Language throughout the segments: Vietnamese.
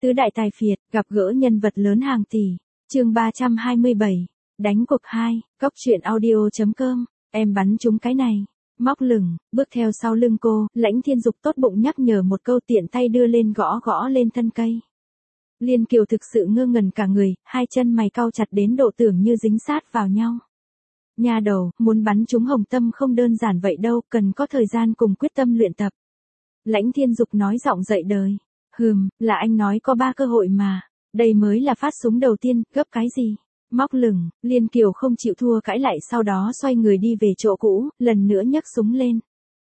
Tứ đại tài phiệt, gặp gỡ nhân vật lớn hàng tỷ. Chương 327. Đánh cuộc 2, cóc truyện audio.com. Em bắn trúng cái này. Móc lửng, bước theo sau lưng cô, Lãnh Thiên Dục tốt bụng nhắc nhở một câu, tiện tay đưa lên gõ gõ lên thân cây. Liên Kiều thực sự ngơ ngẩn cả người, hai chân mày cau chặt đến độ tưởng như dính sát vào nhau. Nha đầu, muốn bắn trúng hồng tâm không đơn giản vậy đâu, cần có thời gian cùng quyết tâm luyện tập. Lãnh Thiên Dục nói giọng dậy đời. Là anh nói có 3 cơ hội mà. Đây mới là phát súng đầu tiên, gấp cái gì? Móc lửng, Liên Kiều không chịu thua cãi lại, sau đó xoay người đi về chỗ cũ, lần nữa nhấc súng lên.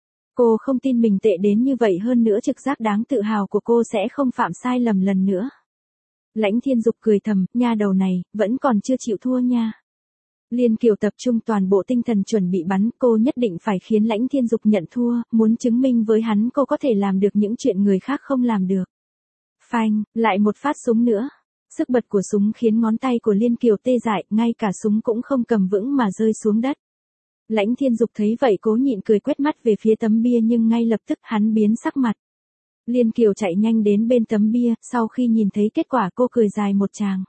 Cô không tin mình tệ đến như vậy, hơn nữa trực giác đáng tự hào của cô sẽ không phạm sai lầm lần nữa. Lãnh Thiên Dục cười thầm, nha đầu này, vẫn còn chưa chịu thua nha. Liên Kiều tập trung toàn bộ tinh thần chuẩn bị bắn, cô nhất định phải khiến Lãnh Thiên Dục nhận thua, muốn chứng minh với hắn cô có thể làm được những chuyện người khác không làm được. Phanh, lại một phát súng nữa. Sức bật của súng khiến ngón tay của Liên Kiều tê dại, ngay cả súng cũng không cầm vững mà rơi xuống đất. Lãnh Thiên Dục thấy vậy cố nhịn cười, quét mắt về phía tấm bia, nhưng ngay lập tức hắn biến sắc mặt. Liên Kiều chạy nhanh đến bên tấm bia, sau khi nhìn thấy kết quả cô cười dài một tràng.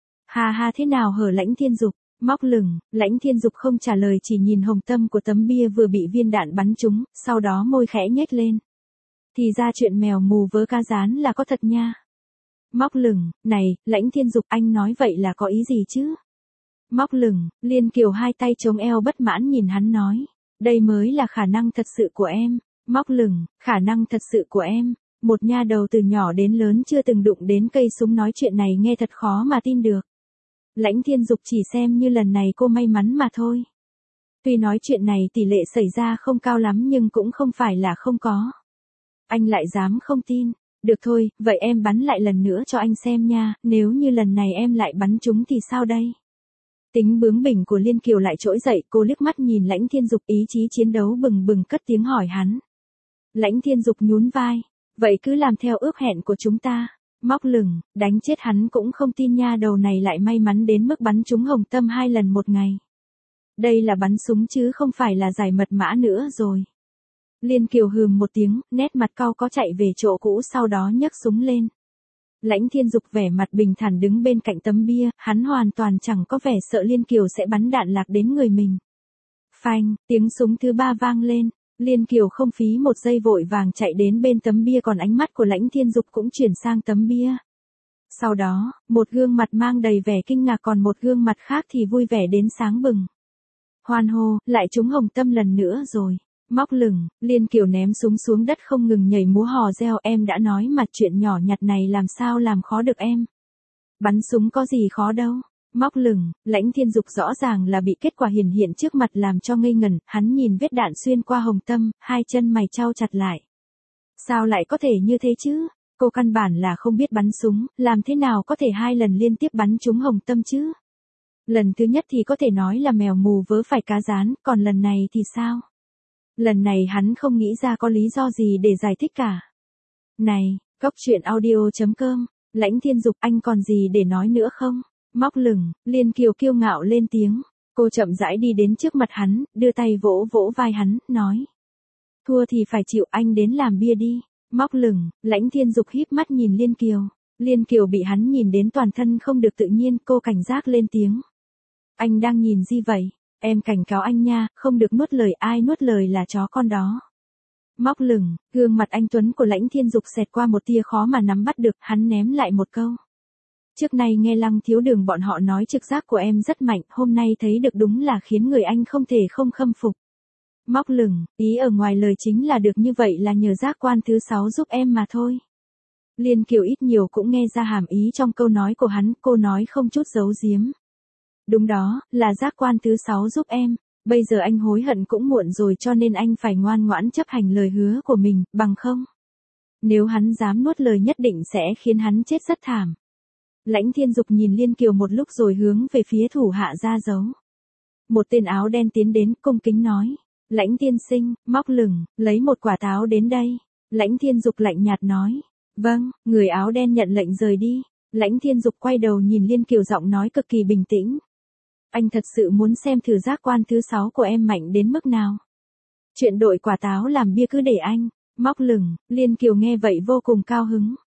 Ha ha, thế nào hở Lãnh Thiên Dục? Móc lửng, Lãnh Thiên Dục không trả lời, chỉ nhìn hồng tâm của tấm bia vừa bị viên đạn bắn trúng, sau đó môi khẽ nhếch lên. Thì ra chuyện mèo mù vớ cá rán là có thật nha. Móc lửng, này, Lãnh Thiên Dục, anh nói vậy là có ý gì chứ? Móc lửng, Liên Kiều hai tay chống eo bất mãn nhìn hắn nói. Đây mới là khả năng thật sự của em. Móc lửng, khả năng thật sự của em. Một nha đầu từ nhỏ đến lớn chưa từng đụng đến cây súng, nói chuyện này nghe thật khó mà tin được. Lãnh Thiên Dục chỉ xem như lần này cô may mắn mà thôi. Tuy nói chuyện này tỷ lệ xảy ra không cao lắm nhưng cũng không phải là không có. Anh lại dám không tin. Được thôi, vậy em bắn lại lần nữa cho anh xem nha, nếu như lần này em lại bắn trúng thì sao đây? Tính bướng bỉnh của Liên Kiều lại trỗi dậy, cô liếc mắt nhìn Lãnh Thiên Dục, ý chí chiến đấu bừng bừng, cất tiếng hỏi hắn. Lãnh Thiên Dục nhún vai, vậy cứ làm theo ước hẹn của chúng ta. Móc lửng, đánh chết hắn cũng không tin nha đầu này lại may mắn đến mức bắn trúng hồng tâm 2 lần một ngày. Đây là bắn súng chứ không phải là giải mật mã nữa rồi. Liên Kiều hừm một tiếng, nét mặt cau có chạy về chỗ cũ, sau đó nhấc súng lên. Lãnh Thiên Dục vẻ mặt bình thản đứng bên cạnh tấm bia, hắn hoàn toàn chẳng có vẻ sợ Liên Kiều sẽ bắn đạn lạc đến người mình. Phanh, tiếng súng thứ 3 vang lên, Liên Kiều không phí một giây vội vàng chạy đến bên tấm bia, còn ánh mắt của Lãnh Thiên Dục cũng chuyển sang tấm bia. Sau đó, một gương mặt mang đầy vẻ kinh ngạc, còn một gương mặt khác thì vui vẻ đến sáng bừng. Hoan hô, lại trúng hồng tâm lần nữa rồi. Móc lửng, Liên Kiều ném súng xuống đất không ngừng nhảy múa hò reo, em đã nói mà, chuyện nhỏ nhặt này làm sao làm khó được em. Bắn súng có gì khó đâu. Móc lửng, Lãnh Thiên Dục rõ ràng là bị kết quả hiển hiện trước mặt làm cho ngây ngẩn, hắn nhìn vết đạn xuyên qua hồng tâm, hai chân mày chau chặt lại. Sao lại có thể như thế chứ? Cô căn bản là không biết bắn súng, làm thế nào có thể 2 lần liên tiếp bắn trúng hồng tâm chứ? Lần thứ nhất thì có thể nói là mèo mù vớ phải cá rán, còn lần này thì sao? Lần này hắn không nghĩ ra có lý do gì để giải thích cả. Này, cóc truyện audio.com, Lãnh Thiên Dục, anh còn gì để nói nữa không? Móc lửng, Liên Kiều kiêu ngạo lên tiếng. Cô chậm rãi đi đến trước mặt hắn, đưa tay vỗ vỗ vai hắn, nói. Thua thì phải chịu, anh đến làm bia đi. Móc lửng, Lãnh Thiên Dục híp mắt nhìn Liên Kiều. Liên Kiều bị hắn nhìn đến toàn thân không được tự nhiên, cô cảnh giác lên tiếng. Anh đang nhìn gì vậy? Em cảnh cáo anh nha, không được nuốt lời, ai nuốt lời là chó con đó. Móc lửng, gương mặt anh tuấn của Lãnh Thiên Dục xẹt qua một tia khó mà nắm bắt được, hắn ném lại một câu. Trước nay nghe Lăng Thiếu Đường bọn họ nói trực giác của em rất mạnh, hôm nay thấy được đúng là khiến người anh không thể không khâm phục. Móc lửng, ý ở ngoài lời chính là được như vậy là nhờ giác quan thứ 6 giúp em mà thôi. Liên Kiều ít nhiều cũng nghe ra hàm ý trong câu nói của hắn, cô nói không chút giấu giếm. Đúng đó, là giác quan thứ 6 giúp em, bây giờ anh hối hận cũng muộn rồi, cho nên anh phải ngoan ngoãn chấp hành lời hứa của mình, bằng không. Nếu hắn dám nuốt lời nhất định sẽ khiến hắn chết rất thảm. Lãnh Thiên Dục nhìn Liên Kiều một lúc rồi hướng về phía thủ hạ ra dấu. Một tên áo đen tiến đến cung kính nói. Lãnh tiên sinh, móc lửng, lấy một quả táo đến đây. Lãnh Thiên Dục lạnh nhạt nói. Vâng, người áo đen nhận lệnh rời đi. Lãnh Thiên Dục quay đầu nhìn Liên Kiều, giọng nói cực kỳ bình tĩnh. Anh thật sự muốn xem thử giác quan thứ 6 của em mạnh đến mức nào. Chuyện đội quả táo làm bia cứ để anh. Móc lửng, Liên Kiều nghe vậy vô cùng cao hứng.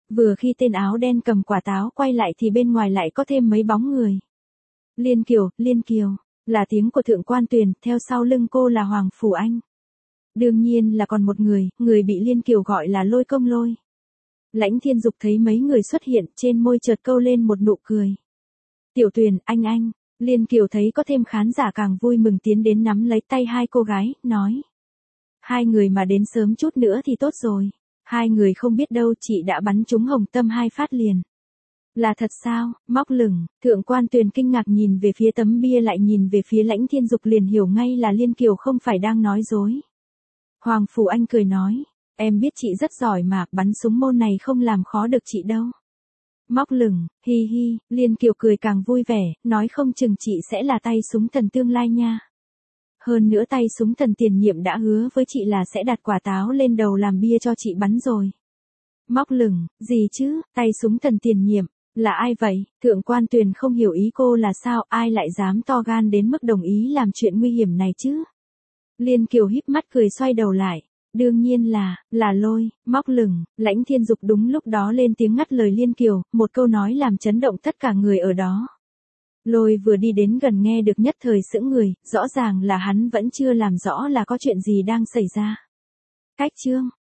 Vừa khi tên áo đen cầm quả táo quay lại thì bên ngoài lại có thêm mấy bóng người. Liên Kiều, là tiếng của Thượng Quan Tuyền, theo sau lưng cô là Hoàng Phủ Anh. Đương nhiên là còn một người bị Liên Kiều gọi là Lôi Công Lôi. Lãnh Thiên Dục thấy mấy người xuất hiện, trên môi chợt câu lên một nụ cười. Tiểu Tuyền, anh. Liên Kiều thấy có thêm khán giả càng vui mừng tiến đến nắm lấy tay hai cô gái, nói. Hai người mà đến sớm chút nữa thì tốt rồi. Hai người không biết đâu chị đã bắn trúng hồng tâm 2 phát liền. Là thật sao? Móc lửng, Thượng Quan Tuyền kinh ngạc nhìn về phía tấm bia lại nhìn về phía Lãnh Thiên Dục liền hiểu ngay là Liên Kiều không phải đang nói dối. Hoàng Phủ Anh cười nói, em biết chị rất giỏi mà, bắn súng môn này không làm khó được chị đâu. Móc lửng, hi hi, Liên Kiều cười càng vui vẻ, nói không chừng chị sẽ là tay súng thần tương lai nha. Hơn nữa tay súng thần tiền nhiệm đã hứa với chị là sẽ đặt quả táo lên đầu làm bia cho chị bắn rồi. Móc lửng, gì chứ, tay súng thần tiền nhiệm, là ai vậy? Thượng Quan Tuyền không hiểu ý cô là sao, ai lại dám to gan đến mức đồng ý làm chuyện nguy hiểm này chứ? Liên Kiều híp mắt cười xoay đầu lại. Đương nhiên là Lôi. Móc lửng, Lãnh Thiên Dục đúng lúc đó lên tiếng ngắt lời Liên Kiều, một câu nói làm chấn động tất cả người ở đó. Lôi vừa đi đến gần nghe được nhất thời sững người, rõ ràng là hắn vẫn chưa làm rõ là có chuyện gì đang xảy ra. Cách chương